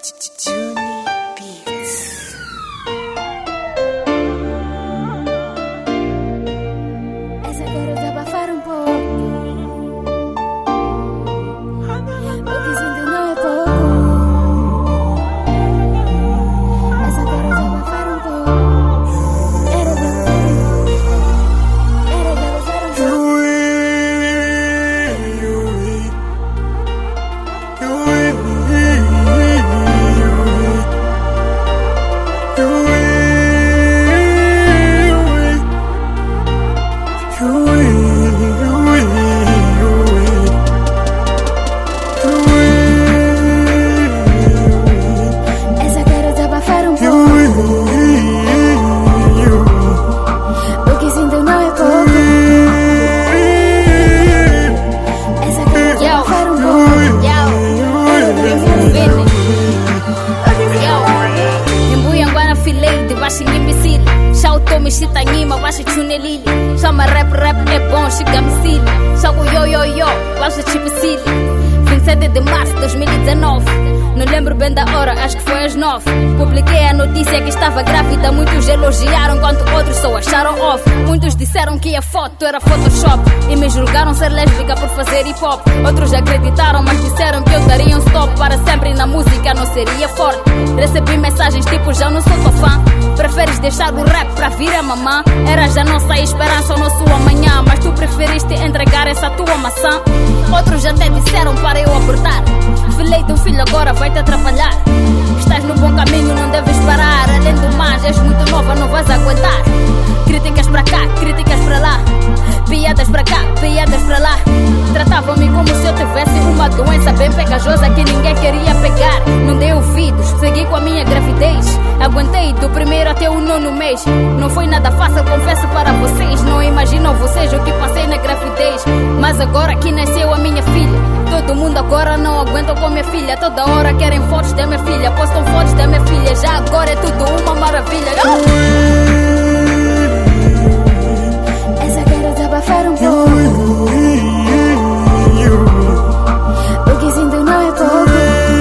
Essa quero desabafar um pouco. O que sinto não é pouco. Essa quero desabafar um pouco. Era desabafar um pouco. Essa quero desabafar um pouco. O que sinto não é pouco. Essa quero desabafar um pouco. Embuyanguana filei de baixo imbecil. Shauto me chita nima, baixo chunelili. Chama rap é bom, chega me cili. Chago yo, baixo chipicili. 27 de março de 2019. Não lembro bem da hora, acho que foi às 9. Publiquei a notícia que estava grávida. Muitos elogiaram, enquanto outros só acharam off. Muitos disseram que a foto era Photoshop e me julgaram ser lésbica por fazer hip hop. Outros acreditaram, mas disseram que eu daria um stop para sempre na música, não seria forte. Recebi mensagens tipo, já não sou tua fã. Preferes deixar o rap pra vir a mamã? Eras a nossa esperança, o nosso amanhã, mas tu preferiste entregar essa tua maçã. Outros até disseram para eu abortar. Filei do filho agora vai te atrapalhar. Estás no bom caminho, não deves parar. Além do mais, és muito nova, não vais aguentar. Críticas pra cá, críticas pra lá. Piadas pra cá, piadas pra lá. Tratavam-me como se eu tivesse uma doença bem pegajosa que ninguém queria pegar. Não dei ouvidos, segui com a minha gravidez. Aguentei do primeiro até o 9º mês. Não foi nada fácil, confesso para vocês. Não imaginam vocês o que passei na gravidez. Mas agora que nasceu a minha filha, todo mundo agora não aguenta com minha filha. Toda hora querem fotos da minha filha, postam fotos da minha filha. Já agora é tudo uma maravilha. Essa quero desabafar um pouco. O que sinto não é pouco.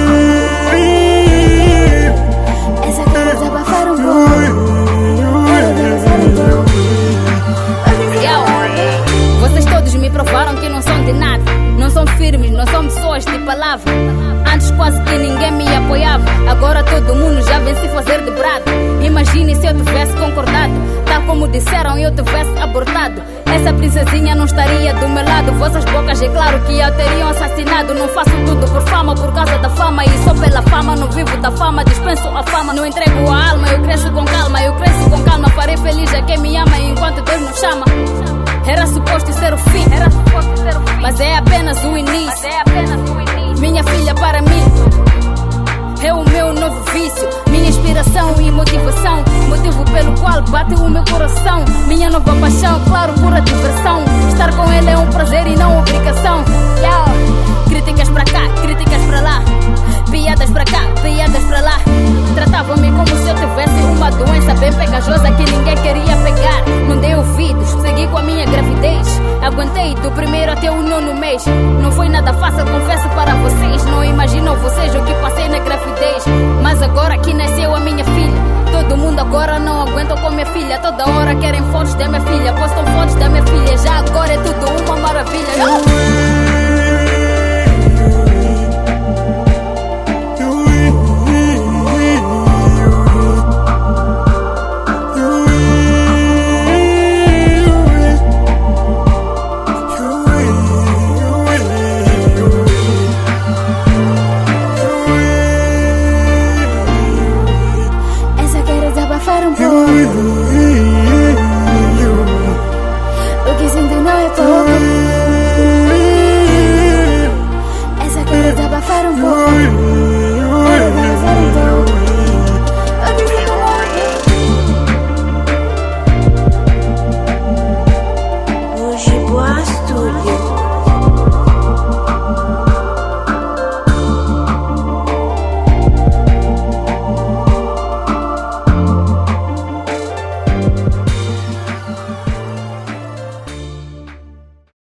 Essa quero desabafar um pouco. Vocês todos me provaram que não são de nada. Não são firmes, não são pessoas de palavra. Antes quase que ninguém me apoiava. Agora todo mundo já vem se fazer de brado. Imagine se eu tivesse concordado. Tal como disseram, eu tivesse abortado. Essa princesinha não estaria do meu lado. Vossas bocas é claro que a teriam assassinado. Não faço tudo por fama, por causa da fama. E só pela fama, não vivo da fama. Dispenso a fama, não entrego a alma. Eu cresço com calma, eu cresço com calma. Farei feliz a quem me ama enquanto Deus nos chama. Era suposto ser o fim, mas é apenas o início. Minha filha para mim é o meu novo vício, minha inspiração e motivação, motivo pelo qual bate o meu coração. Minha nova paixão, claro, pura diversão. Estar com ele é um prazer e não obrigação. Críticas pra cá, críticas pra lá. Piadas pra cá, piadas pra lá. Tratavam-me como se eu tivesse uma doença bem pegajosa que ninguém queria pegar. Não dei ouvidos, segui com a minha gravidez. Aguentei do primeiro até o 9º mês. Não foi nada fácil, confesso para vocês. Não imaginam vocês o que passei na gravidez. Mas agora que nasceu a minha filha, todo mundo agora não aguenta com minha filha. Toda hora querem fotos da minha filha, postam fotos da minha filha. Já agora é tudo uma maravilha.